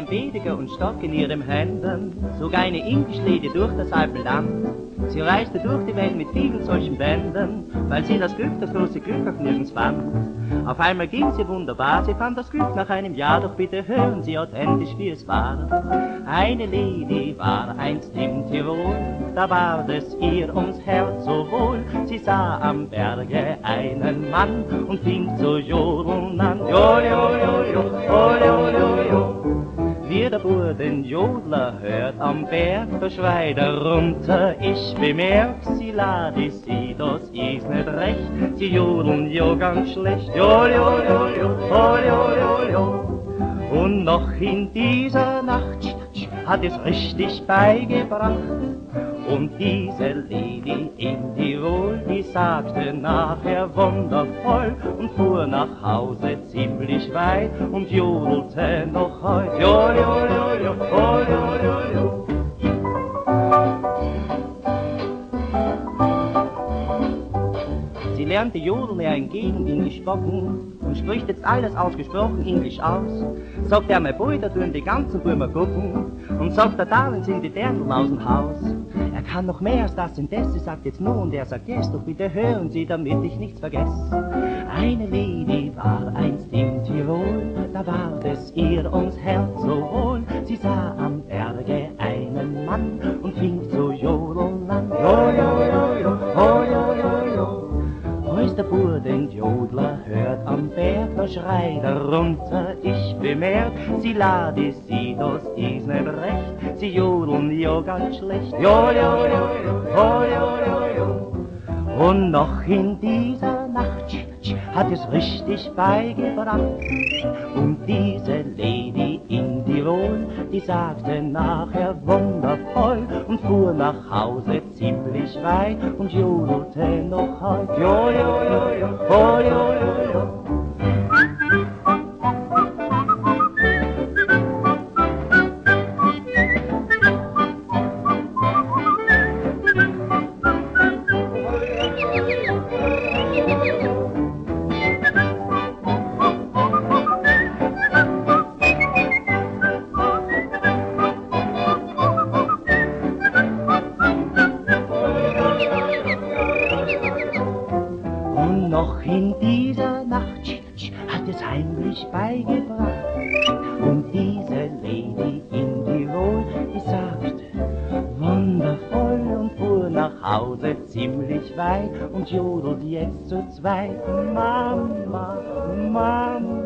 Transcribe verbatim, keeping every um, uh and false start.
Trompetiger und Stock in ihren Händen, zog eine Indischlede durch das Alpenland. Sie reiste durch die Welt mit vielen solchen Bänden, weil sie das Glück, das große Glück auch nirgends fand. Auf einmal ging sie wunderbar, sie fand das Glück nach einem Jahr, doch bitte hören Sie authentisch, wie es war. Eine Lady war einst im Tirol, da ward es ihr ums Herz so wohl. Sie sah am Berge einen Mann und fing zu jodeln an. Jol, jol, jol, jol, jol, jol, jol, jol. Wie der Bur den Jodler hört am Berg, da schreit er runter, ich bemerk, sie ladi sie, das ist nicht recht, sie jodeln jo ganz schlecht. Jol, jol, jol, jol, jol, jol, jol, jol. Und noch in dieser Nacht hat es richtig beigebracht. Und diese Lady in Tirol, die sagte nachher wundervoll und fuhr nach Hause ziemlich weit und jodelte noch heut. Jol, jol, jol, jol, jol, jol, jol, jol. Sie lernte Jodeln ja hingegen Englisch spocken und spricht jetzt alles ausgesprochen Englisch aus. Sagt er, mein Boy, da tun die ganzen Burmer gucken und sagt er, da sind die Dirndln aus dem Haus. Er kann noch mehr als das und das, sie sagt jetzt nur und er sagt yes, doch bitte hören Sie, damit ich nichts vergesse. Eine Lady war einst in Tirol, da ward es ihr ums Herz so wohl. Sie sah am Berge einen Mann und fing zu jodeln an. Jo, jo, jo, jo, jo, jo, jo, jo. Als der Bur den Jodler hört am Berg, da schreit er runter, ich bemerk, sie ladi sie, das ist nicht recht, sie jodeln jo ganz schlecht. Jo, jo, jo, jo, jo, jo, jo. Und noch in dieser Nacht hat es richtig beigebracht. Und diese Lady in Tirol, die sagte nachher wundervoll und fuhr nach Hause ziemlich weit und jodelte noch heut. Jo, jo, jo, jo, jo, jo, jo, jo. Noch in dieser Nacht hat es heimlich beigebracht. Und diese Lady in Tirol, die sagte wundervoll und fuhr nach Hause ziemlich weit und jodelt jetzt zu zweit. Mama, Mama.